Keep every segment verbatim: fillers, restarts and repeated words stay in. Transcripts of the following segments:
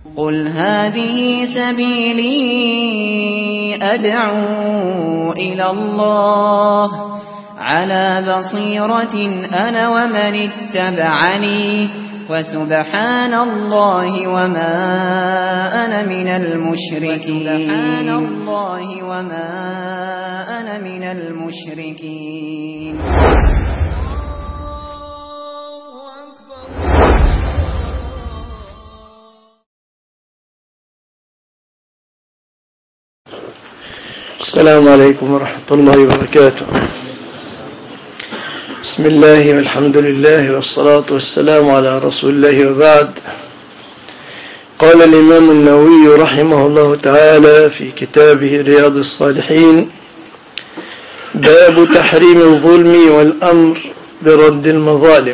قل هذه سبيلي أدعو إلى الله على بصيرة أنا ومن اتبعني وسبحان الله وما أنا من المشركين سبحان الله وما أنا من المشركين. السلام عليكم ورحمة الله وبركاته. بسم الله والحمد لله والصلاة والسلام على رسول الله وبعد. قال الإمام النووي رحمه الله تعالى في كتابه رياض الصالحين: باب تحريم الظلم والأمر برد المظالم.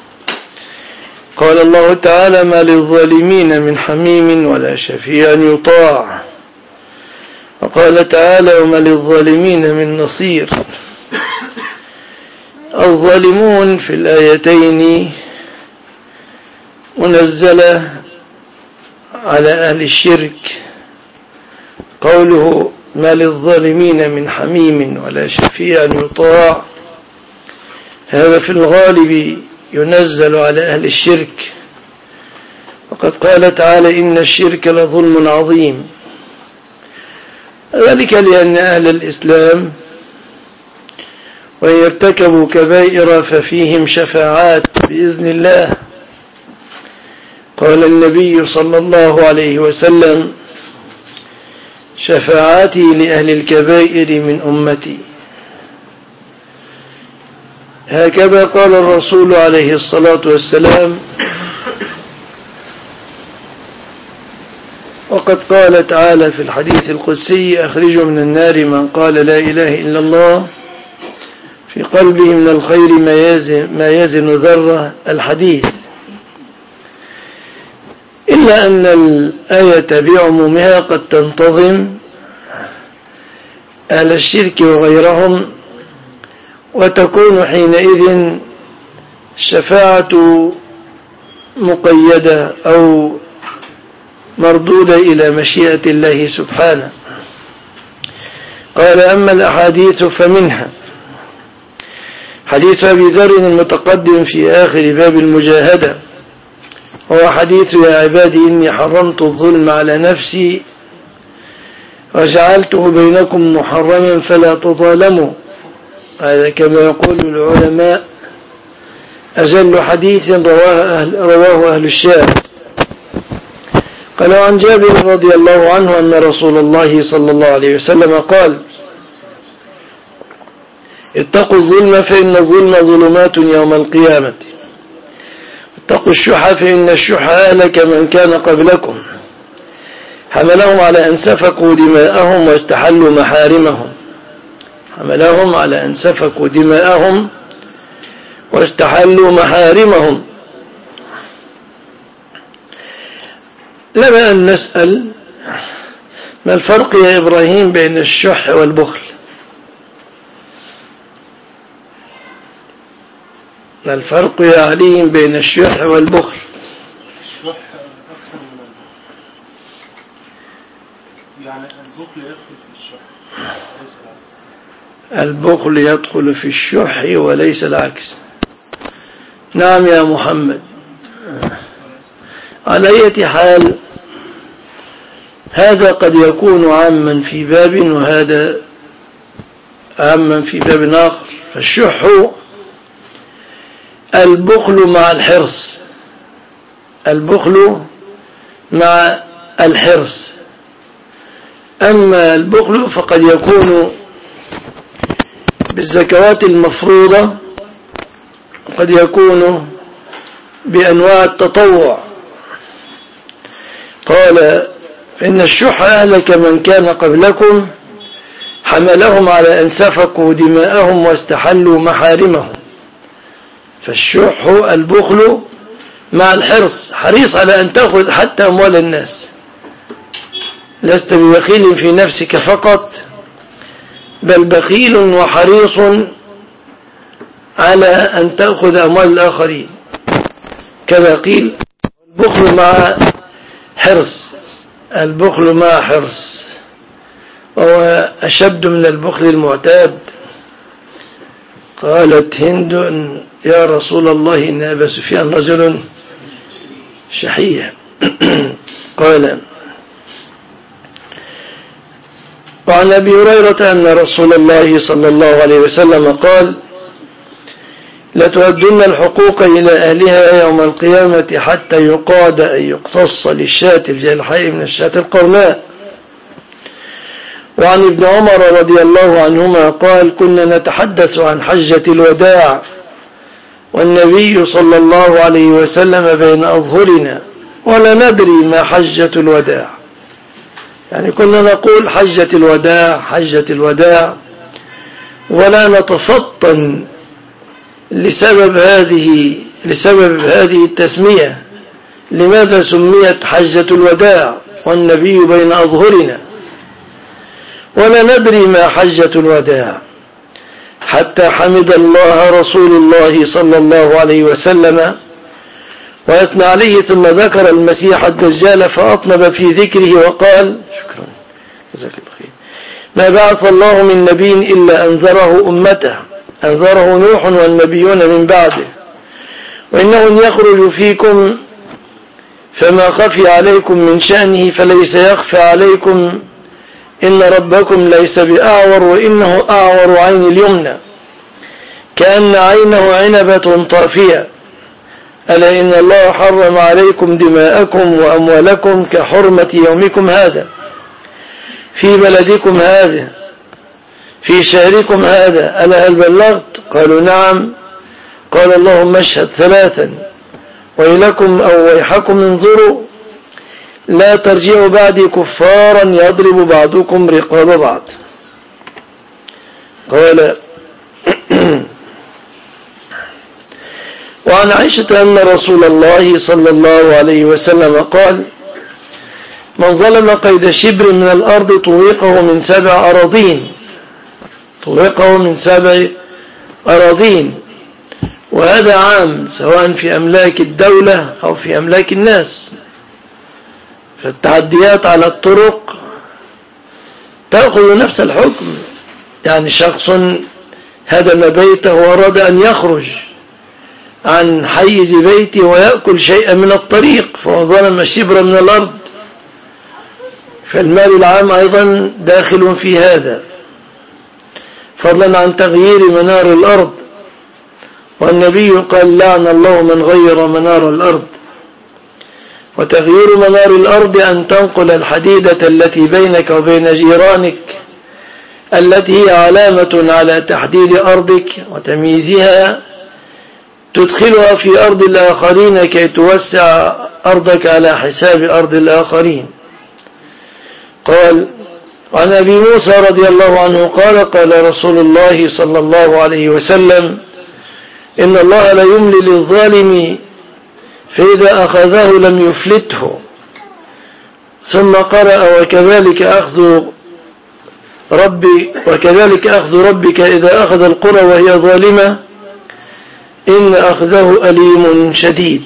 قال الله تعالى: ما للظالمين من حميم ولا شفيع يطاع. وقال تعالى: وما للظالمين من نصير. الظالمون في الآيتين منزلة على أهل الشرك. قوله ما للظالمين من حميم ولا شفيع يطاع، هذا في الغالب ينزل على أهل الشرك. وقد قال تعالى: إن الشرك لظلم عظيم. ذلك لأن أهل الإسلام وإن يرتكبوا كبائر ففيهم شفاعات بإذن الله. قال النبي صلى الله عليه وسلم: شفاعاتي لأهل الكبائر من أمتي. هكذا قال الرسول عليه الصلاة والسلام. وقد قال تعالى في الحديث القدسي: أخرجوا من النار من قال لا إله إلا الله في قلبه من الخير ما يزن, ما يزن ذرة. الحديث. إلا أن الآية بعمومها قد تنتظم أهل الشرك وغيرهم، وتكون حينئذ الشفاعة مقيدة أو مردودة إلى مشيئة الله سبحانه. قال: أما الأحاديث فمنها حديث أبي ذر المتقدم في آخر باب المجاهدة، هو حديث: يا عبادي إني حرمت الظلم على نفسي وجعلته بينكم محرما فلا تظالموا. هذا كما يقول العلماء أجل حديث رواه أهل, رواه أهل الشام. قال: عن جابر رضي الله عنه أن رسول الله صلى الله عليه وسلم قال: اتقوا الظلم فإن الظلم ظلمات يوم القيامة. اتقوا الشح فإن الشح أهلك من كان قبلكم، حملهم على أن سفكوا دماءهم واستحلوا محارمهم. حملهم على أن سفكوا دماءهم واستحلوا محارمهم. لما أن نسأل: ما الفرق يا إبراهيم بين الشح والبخل؟ ما الفرق يا علي بين الشح والبخل؟ الشح أكثر من البخل، يعني البخل يدخل في الشح وليس العكس. البخل يدخل في الشح وليس العكس. نعم يا محمد. على أي حال، هذا قد يكون عاما في باب وهذا عاما في باب آخر. فالشح البخل مع الحرص، البخل مع الحرص. أما البخل فقد يكون بالزكوات المفروضة، وقد يكون بأنواع التطوع. قال: فإن الشح أهلك من كان قبلكم، حملهم على أن سفكوا دماءهم واستحلوا محارمهم. فالشح البخل مع الحرص، حريص على أن تأخذ حتى أموال الناس. لست ببخيل في نفسك فقط، بل بخيل وحريص على أن تأخذ أموال الآخرين. كما قيل: البخل مع حرص، البخل مع حرص، وهو أشد من البخل المعتاد. قالت هند يا رسول الله إن أبا سفيان رجل شحيح. قال وعن أبي هريرة أن رسول الله صلى الله عليه وسلم قال لتؤدن الحقوق إلى أهلها يوم القيامة حتى يقاد أن يقتص للشاة الجلحاء من الشاة القرناء. وعن ابن عمر رضي الله عنهما قال كنا نتحدث عن حجة الوداع والنبي صلى الله عليه وسلم بين أظهرنا ولا ندري ما حجة الوداع، يعني كنا نقول حجة الوداع حجة الوداع ولا نتفطن لسبب هذه لسبب هذه التسمية، لماذا سميت حجة الوداع والنبي بين أظهرنا، ولا ندري ما حجة الوداع، حتى حمد الله رسول الله صلى الله عليه وسلم ويثنى عليه، ثم ذكر المسيح الدجال فأطنب في ذكره وقال شكرا جزاك الله خير ما بعث الله من نبي إلا أنذره أمته، أنذره نوح والنبيون من بعده، وإنه يخرج فيكم فما خفي عليكم من شأنه فليس يخفى عليكم إن ربكم ليس بأعور وإنه أعور عين اليمنى كأن عينه عنبة طافية، ألا إن الله حرم عليكم دماءكم وأموالكم كحرمة يومكم هذا في بلدكم هذا في شهركم هذا، ألا هل بلغت؟ قالوا نعم. قال اللهم اشهد ثلاثا ويلكم أو ويحكم انظروا لا ترجعوا بعدي كفارا يضرب بعضكم رقاب بعض. قال وعن عائشة أن رسول الله صلى الله عليه وسلم قال من ظلم قيد شبر من الأرض طوقه من سبع أراضين طوقه من سبع أراضين، وهذا عام سواء في أملاك الدولة أو في أملاك الناس. فالتعديات على الطرق تأخذ نفس الحكم، يعني شخص هدم بيته وأراد أن يخرج عن حيز بيته ويأكل شيئا من الطريق فهو ظلم شبرا من الأرض، فالمال العام أيضا داخل في هذا، فضلا عن تغيير منار الأرض. والنبي قال لعن الله من غير منار الأرض. وتغيير منار الأرض أن تنقل الحديدة التي بينك وبين جيرانك التي هي علامة على تحديد أرضك وتمييزها، تدخلها في أرض الآخرين كي توسع أرضك على حساب أرض الآخرين. قال عن أبي موسى رضي الله عنه قال قال رسول الله صلى الله عليه وسلم إن الله لا يملي للظالم فإذا أخذه لم يفلته. ثم قرأ وكذلك أخذ ربي وكذلك أخذ ربك إذا أخذ القرى وهي ظالمة إن أخذه أليم شديد.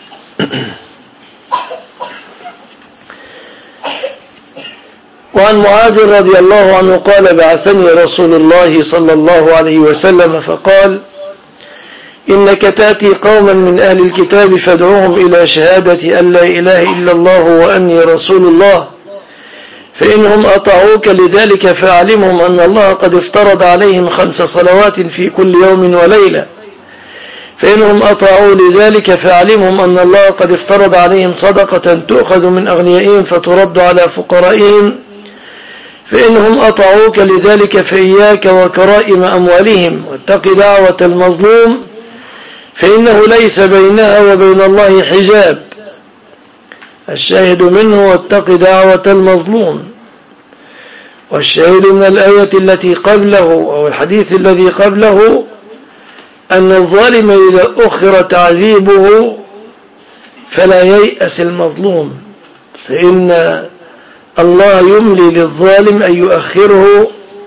وعن معاذ رضي الله عنه قال بعثني رسول الله صلى الله عليه وسلم فقال إنك تأتي قوما من أهل الكتاب فادعوهم إلى شهادة أن لا إله إلا الله وأني رسول الله، فإنهم أطاعوك لذلك فأعلمهم أن الله قد افترض عليهم خمس صلوات في كل يوم وليلة، فإنهم أطاعوا لذلك فأعلمهم أن الله قد افترض عليهم صدقة تؤخذ من أغنيائهم فترد على فقرائهم، فإنهم أطاعوك لذلك فإياك وكرائم أموالهم واتق دعوة المظلوم فإنه ليس بينها وبين الله حجاب. الشاهد منه واتق دعوة المظلوم. والشاهد من الآية التي قبله أو الحديث الذي قبله أن الظالم إذا أخر تعذيبه فلا ييأس المظلوم، فإن الله يملي للظالم أن يؤخره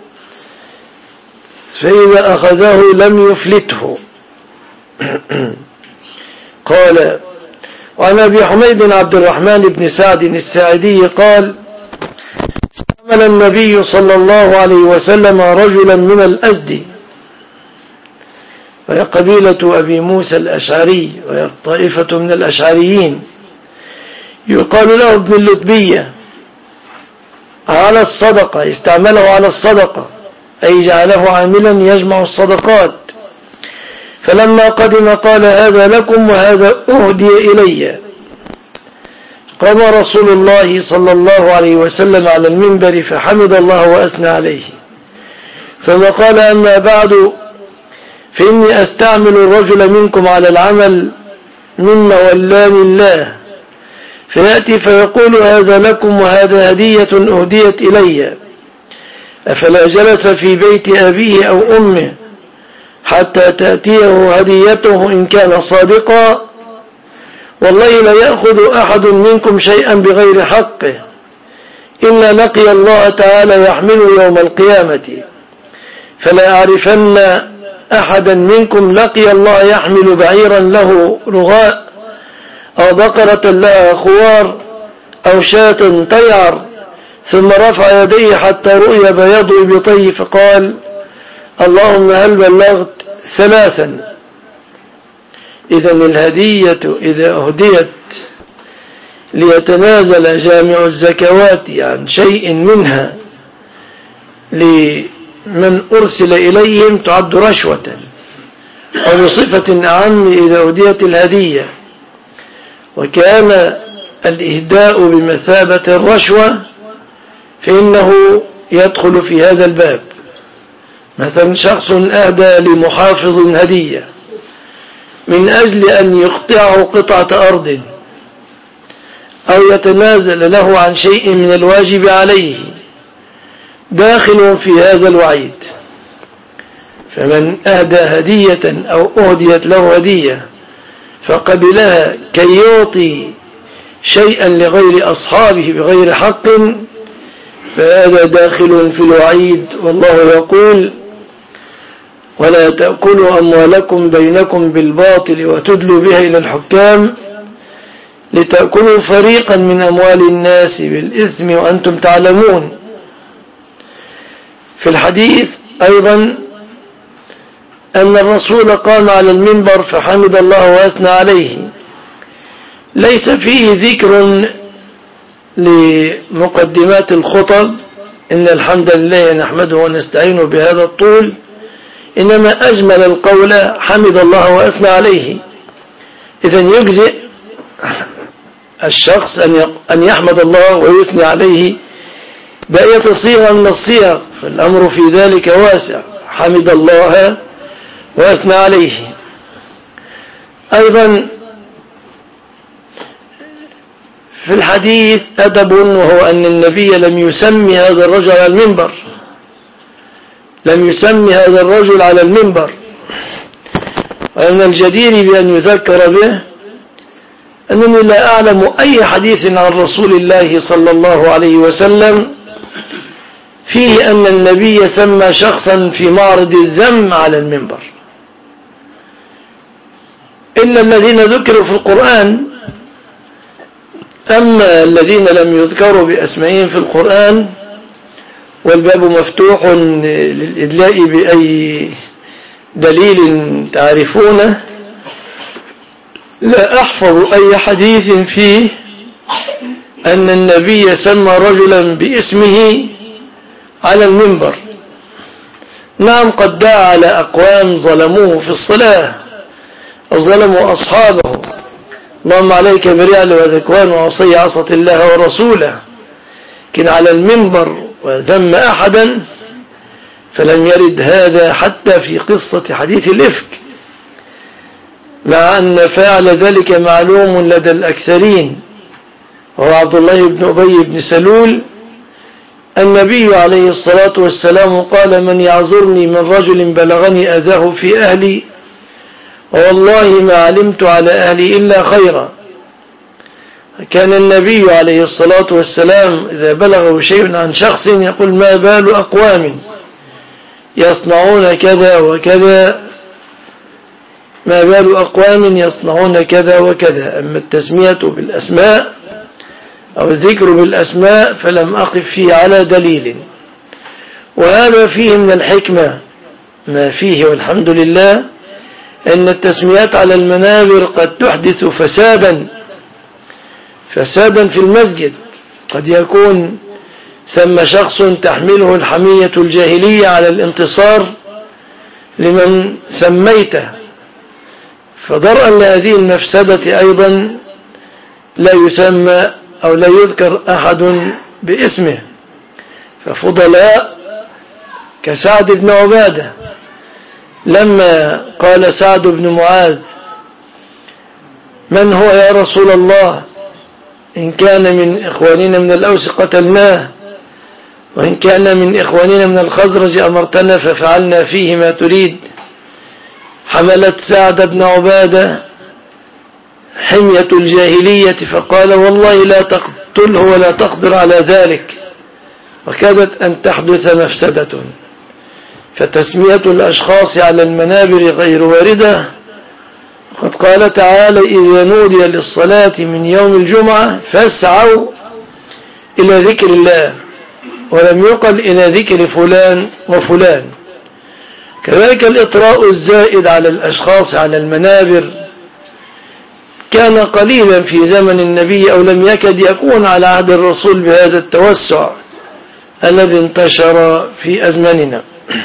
فإذا أخذه لم يفلته. قال وعن أبي حميد عبد الرحمن بن سعد الساعدي قال عمل النبي صلى الله عليه وسلم رجلا من الأزدي، وهي قبيلة أبي موسى الأشعري، وهي طائفة من الأشعريين، يقال له ابن اللتبية، على الصدقة، استعمله على الصدقة، أي جعله عاملا يجمع الصدقات. فلما قدم قال هذا لكم وهذا أهدي إلي. قام رسول الله صلى الله عليه وسلم على المنبر فحمد الله وأثنى عليه، ثم قال أما بعد فإني أستعمل الرجل منكم على العمل مما ولاني الله، فيأتي فيقول هذا لكم وهذا هدية أهديت إلي، أفلا جلس في بيت أبيه أو أمه حتى تأتيه هديته إن كان صادقا؟ والله لا يأخذ أحد منكم شيئا بغير حقه إلا لقي الله تعالى يحمله يوم القيامة، فلا أعرفن أحدا منكم لقي الله يحمل بعيرا له رغاء أو بقرة لها خوار أو شاة تيعر، ثم رفع يديه حتى رؤي بياض إبطيه فقال اللهم هل بلغت ثلاثا. إذن الهدية إذا أهديت ليتنازل جامع الزكوات عن شيء منها لمن أرسل إليهم تعد رشوة، وبصفة أعم إذا أهديت الهدية، وكان الإهداء بمثابة الرشوة فإنه يدخل في هذا الباب. مثلا شخص أهدى لمحافظ هدية من أجل أن يقطعه قطعة أرض أو يتنازل له عن شيء من الواجب عليه، داخل في هذا الوعيد. فمن أهدى هدية أو أهديت له هدية فقبلها كي يعطي شيئا لغير أصحابه بغير حق، فهذا داخل في الوعيد. والله يقول ولا تأكلوا أموالكم بينكم بالباطل وتدلوا بها إلى الحكام لتأكلوا فريقا من أموال الناس بالإثم وأنتم تعلمون. في الحديث أيضا أن الرسول قام على المنبر فحمد الله وأثنى عليه، ليس فيه ذكر لمقدمات الخطب إن الحمد لله نحمده ونستعينه بهذا الطول، إنما أجمل القول حمد الله وأثنى عليه. إذن يجزئ الشخص أن يحمد الله ويثني عليه بأية صيغة من الصيغ، فالأمر في ذلك واسع، حمد الله وأثنى عليه. أيضا في الحديث أدب، وهو أن النبي لم يسمي هذا الرجل على المنبر، لم يسمي هذا الرجل على المنبر، وأن الجدير بأن يذكر به أنني لا أعلم أي حديث عن رسول الله صلى الله عليه وسلم فيه أن النبي سمى شخصا في معرض الذم على المنبر إلا الذين ذكروا في القرآن. أما الذين لم يذكروا بأسمائهم في القرآن والباب مفتوح للإدلاء بأي دليل تعرفونه، لا أحفظ أي حديث فيه أن النبي سمى رجلا باسمه على المنبر. نعم قد دعا على أقوام ظلموه في الصلاة أو ظلموا أصحابه، اللهم عليك برعل وذكوان وعصي عصت الله ورسوله، لكن على المنبر وذم أحدا فلم يرد هذا حتى في قصة حديث الإفك، مع أن فاعل ذلك معلوم لدى الأكثرين وهو عبد الله بن أبي بن سلول. النبي عليه الصلاة والسلام قال من يعذرني من رجل بلغني أذاه في أهلي والله ما علمت على أهلي إلا خيرا. كان النبي عليه الصلاة والسلام إذا بلغه شيء عن شخص يقول ما بال أقوام يصنعون كذا وكذا ما بال أقوام يصنعون كذا وكذا. أما التسمية بالأسماء أو الذكر بالأسماء فلم أقف فيه على دليل، وهذا فيه من الحكمة ما فيه والحمد لله، أن التسميات على المنابر قد تحدث فسادا فسادا في المسجد. قد يكون ثم شخص تحمله الحمية الجاهلية على الانتصار لمن سميته، فضرأا لهذه المفسدة أيضا لا يسمى أو لا يذكر أحد باسمه. ففضلاء كسعد بن عبادة لما قال سعد بن معاذ: من هو يا رسول الله؟ إن كان من إخواننا من الأوس قتلناه، وإن كان من إخواننا من الخزرج أمرتنا ففعلنا فيه ما تريد. حملت سعد بن عبادة حمية الجاهلية فقال: والله لا تقتله ولا تقدر على ذلك، وكادت أن تحدث مفسدة. فتسمية الأشخاص على المنابر غير واردة. قد قال تعالى: إذا نودي للصلاة من يوم الجمعة فاسعوا إلى ذكر الله، ولم يقل إلى ذكر فلان وفلان. كذلك الإطراء الزائد على الأشخاص على المنابر كان قليلا في زمن النبي، أو لم يكد يكون على عهد الرسول بهذا التوسع الذي انتشر في أزمننا.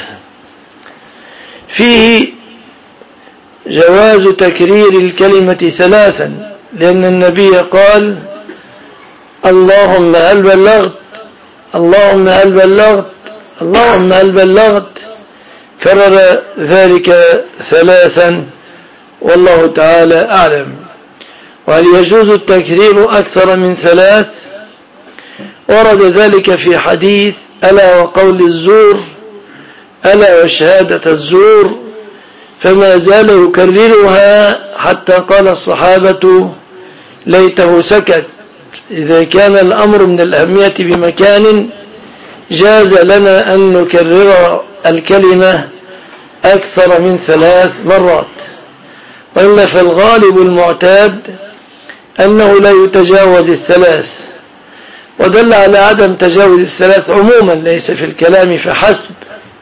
فيه جواز تكرير الكلمة ثلاثا، لأن النبي قال: اللهم هل بلغت، اللهم هل بلغت، اللهم هل بلغت، كرر ذلك ثلاثا، والله تعالى أعلم. وهل يجوز التكرير أكثر من ثلاث؟ ورد ذلك في حديث: ألا وقول الزور، ألا وشهادة الزور، فما زال يكررها حتى قال الصحابة: ليته سكت. إذا كان الأمر من الأهمية بمكان جاز لنا أن نكرر الكلمة أكثر من ثلاث مرات، وإلا فالغالب المعتاد أنه لا يتجاوز الثلاث. ودل على عدم تجاوز الثلاث عموما، ليس في الكلام فحسب.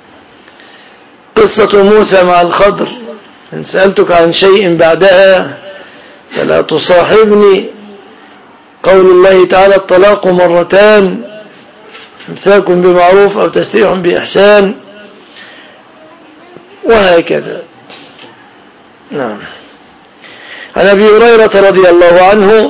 قصة موسى مع الخضر: إن سألتك عن شيء بعدها فلا تصاحبني. قول الله تعالى: الطلاق مرتان، امساك بمعروف أو تسريح بإحسان، وهكذا. نعم. عن أبي هريرة رضي الله عنه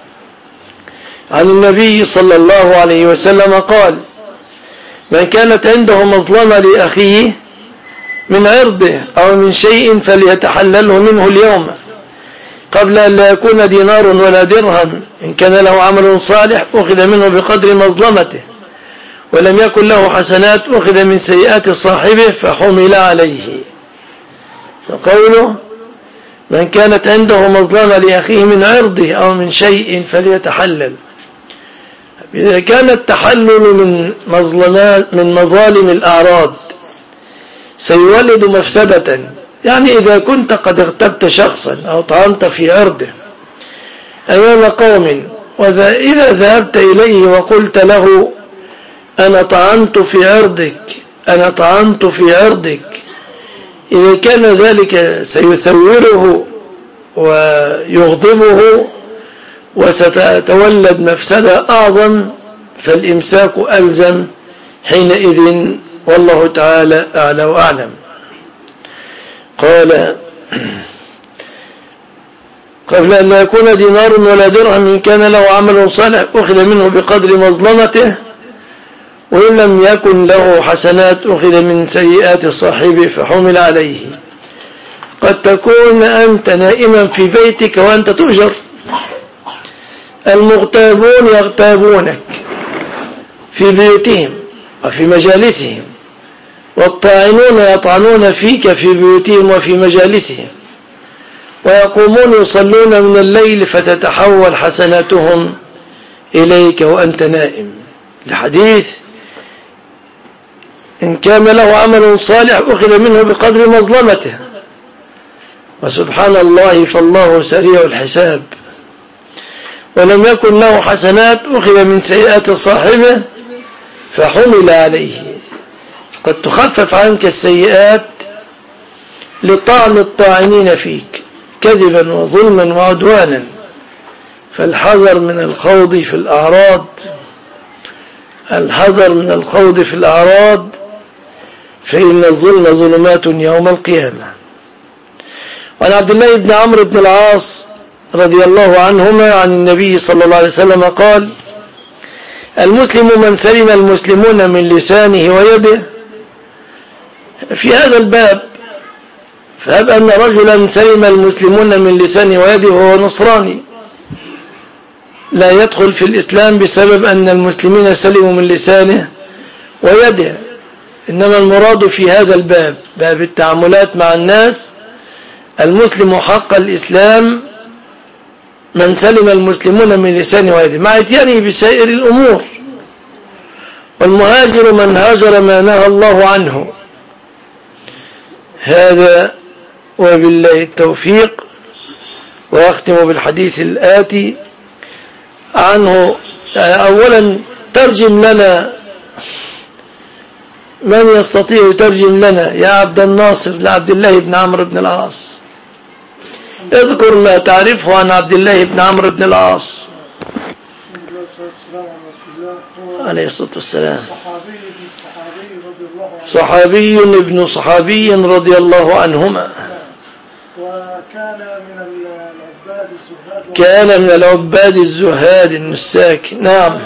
عن النبي صلى الله عليه وسلم قال: من كانت عنده مظلمة لأخيه من عرضه أو من شيء فليتحلله منه اليوم قبل أن لا يكون دينار ولا درهم. إن كان له عمل صالح أخذ منه بقدر مظلمته، ولم يكن له حسنات أخذ من سيئات صاحبه فحمل عليه. فقوله: من كانت عنده مظلمة لأخيه من عرضه أو من شيء فليتحلل. إذا كان التحلل من مظلمات من مظالم الأعراض سيولد مفسدة، يعني إذا كنت قد اغتبت شخصا أو طعنت في عرضه أمام قوم، وإذا ذهبت إليه وقلت له: أنا طعنت في عرضك، أنا طعنت في عرضك، إذا كان ذلك سيثوره ويغضبه وستتولد مفسدة أعظم، فالإمساك ألزم حينئذ، والله تعالى أعلى وأعلم. قال: قبل أن لا يكون دينار ولا درهم. إن كان له عمل صالح أخذ منه بقدر مظلمته، وإن لم يكن له حسنات أخذ من سيئات صاحبه فحمل عليه. قد تكون أنت نائما في بيتك وأنت تؤجر، المغتابون يغتابونك في بيوتهم وفي مجالسهم، والطاعنون يطعنون فيك في بيوتهم وفي مجالسهم، ويقومون يصلون من الليل فتتحول حسناتهم إليك وأنت نائم. الحديث: إن كان له عمل صالح أخذ منه بقدر مظلمته. وسبحان الله فالله سريع الحساب. ولم يكن له حسنات أخذ من سيئات صاحبه فحمل عليه. قد تخفف عنك السيئات لطعن الطاعنين فيك كذبا وظلما وعدوانا، فالحذر من الخوض في الأعراض الحذر من الخوض في الأعراض فإن الظلم ظلمات يوم القيامة. وعن عبد الله بن عمرو بن العاص رضي الله عنهما عن النبي صلى الله عليه وسلم قال: المسلم من سلم المسلمون من لسانه ويده. في هذا الباب فهب أن رجلا سلم المسلمون من لسانه ويده وهو نصراني لا يدخل في الإسلام بسبب أن المسلمين سلموا من لسانه ويده، إنما المراد في هذا الباب باب التعاملات مع الناس المسلم حق الإسلام من سلم المسلمون من لسانه ويده مع اتيانه بسائر الأمور. والمهاجر من هاجر ما نهى الله عنه. هذا وبالله التوفيق. وأختم بالحديث الآتي عنه. أولا ترجم لنا، من يستطيع يترجم لنا يا عبد الناصر لعبد الله بن عمرو بن العاص؟ اذكر ما تعرفه عن عبد الله بن عمرو بن العاص عليه الصلاة والسلام. صحابي ابن صحابي رضي الله عنهما، وكان من العباد الزهاد كان من العباد الزهاد النساك. نعم.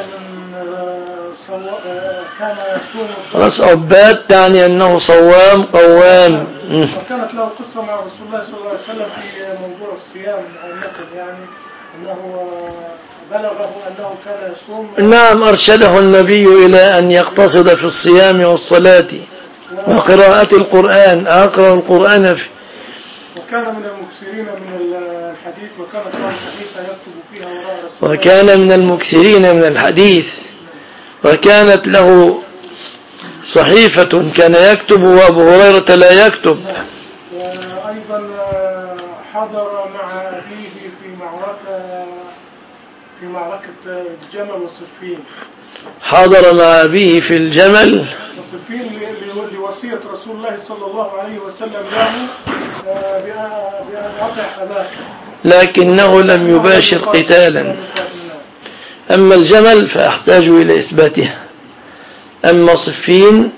كان يصوم خلاص، عباد تعني أنه صوام قوام. وكانت له قصة مع رسول الله صلى الله عليه وسلم في موضوع الصيام عامة، يعني أنه بلغه أنه كان يصوم. نعم، أرشده النبي إلى أن يقتصد في الصيام والصلاة وقراءة القرآن، أقرأ القرآن في. وكان من المكثرين من الحديث، وكانت له صحيفة يكتب فيها وراء رسول الله. وكان من المكثرين من الحديث، وكانت له صحيفة كان يكتب وأبو هريرة لا يكتب. وأيضا حضر مع أبيه في معركة في معركة الجمل والصفين. حضر مع أبيه في الجمل والصفين لوصية رسول الله صلى الله عليه وسلم له بأن أطع أباك، لكنه لم يباشر قتالا. أما الجمل فأحتاج إلى إثباتها، أما صفين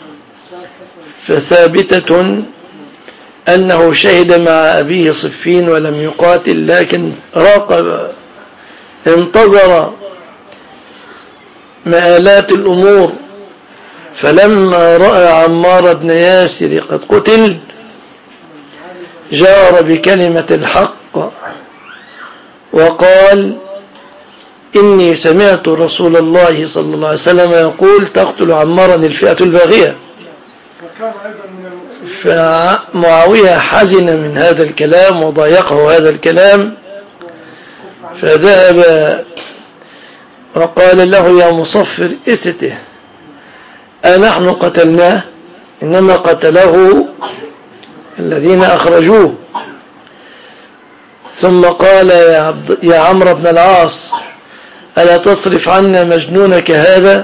فثابتة أنه شهد مع أبيه صفين ولم يقاتل، لكن راقب انتظر مآلات الأمور. فلما رأى عمار بن ياسر قد قتل جار بكلمة الحق وقال: إني سمعت رسول الله صلى الله عليه وسلم يقول: تقتل عمارا الفئة الباغية. فمعاوية حزن من هذا الكلام وضايقه هذا الكلام، فذهب وقال له: يا مصفر استه، أنحن قتلناه؟ إنما قتله الذين أخرجوه. ثم قال: يا, عبد يا عمرو بن العاص، ألا تصرف عنا مجنونك هذا؟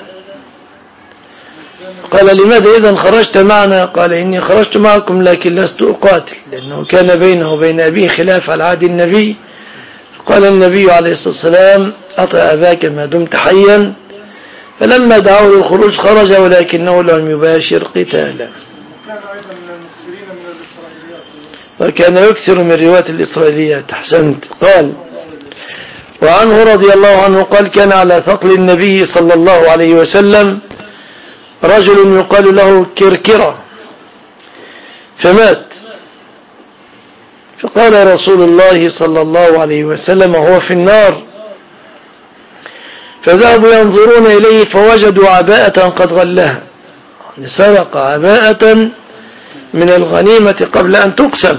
قال: لماذا إذن خرجت معنا؟ قال: إني خرجت معكم لكن لست أقاتل، لأنه كان بينه وبين أبيه خلاف على عهد النبي. قال النبي عليه الصلاة والسلام: أطع أباك ما دمت حيا. فلما دعوه للخروج خرج، ولكنه لم يباشر قتالا. وكان يكثر من رواية الإسرائيليات. أحسنت. قال: وعنه رضي الله عنه قال: كان على ثقل النبي صلى الله عليه وسلم رجل يقال له كركرة فمات، فقال رسول الله صلى الله عليه وسلم: هو في النار. فذهبوا ينظرون إليه فوجدوا عباءة قد غلها، سرق عباءة من الغنيمة قبل أن تقسم.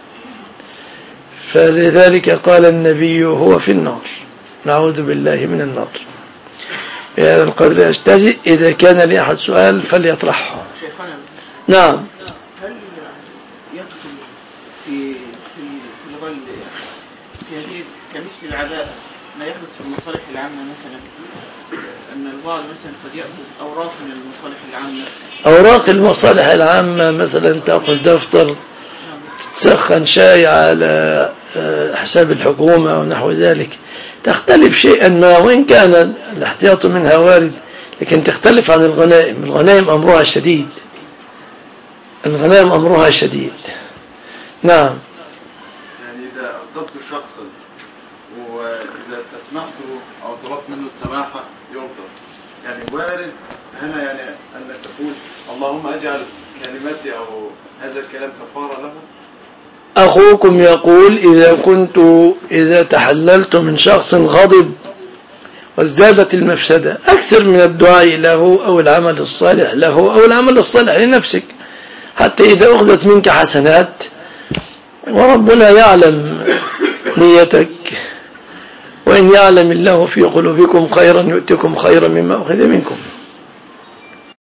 فلذلك قال النبي: هو في النار. نعوذ بالله من النار. بهذا القدر أجتزئ. إذا كان لي أحد سؤال فليطرحه. نعم. هل يدخل في كمثل العداء ما يحدث في المصالح العامة مثلا، أن البعض مثلا قد يأخذ أوراق من المصالح العامة. أوراق المصالح العامة مثلا تأخذ دفتر تسخن شاي على حساب الحكومة ونحو ذلك، تختلف شيئا ما، وإن كان الاحتياط منها وارد، لكن تختلف عن الغنائم. الغنائم أمرها شديد، الغنائم أمرها شديد. نعم. يعني إذا أغضبت شخصا وإذا استسمحته أو طلبت منه السماحة يغضب، يعني وارد هنا يعني أنك تقول اللهم أجعل كلمتي أو هذا الكلام كفارة له؟ أخوكم يقول إذا كنت إذا تحللت من شخص غضب وازدادت المفسدة أكثر من الدعاء له أو العمل الصالح له أو العمل الصالح لنفسك، حتى إذا أخذت منك حسنات وربنا يعلم نيتك، وإن يعلم الله في قلوبكم خيرا يؤتكم خيرا مما أخذ منكم.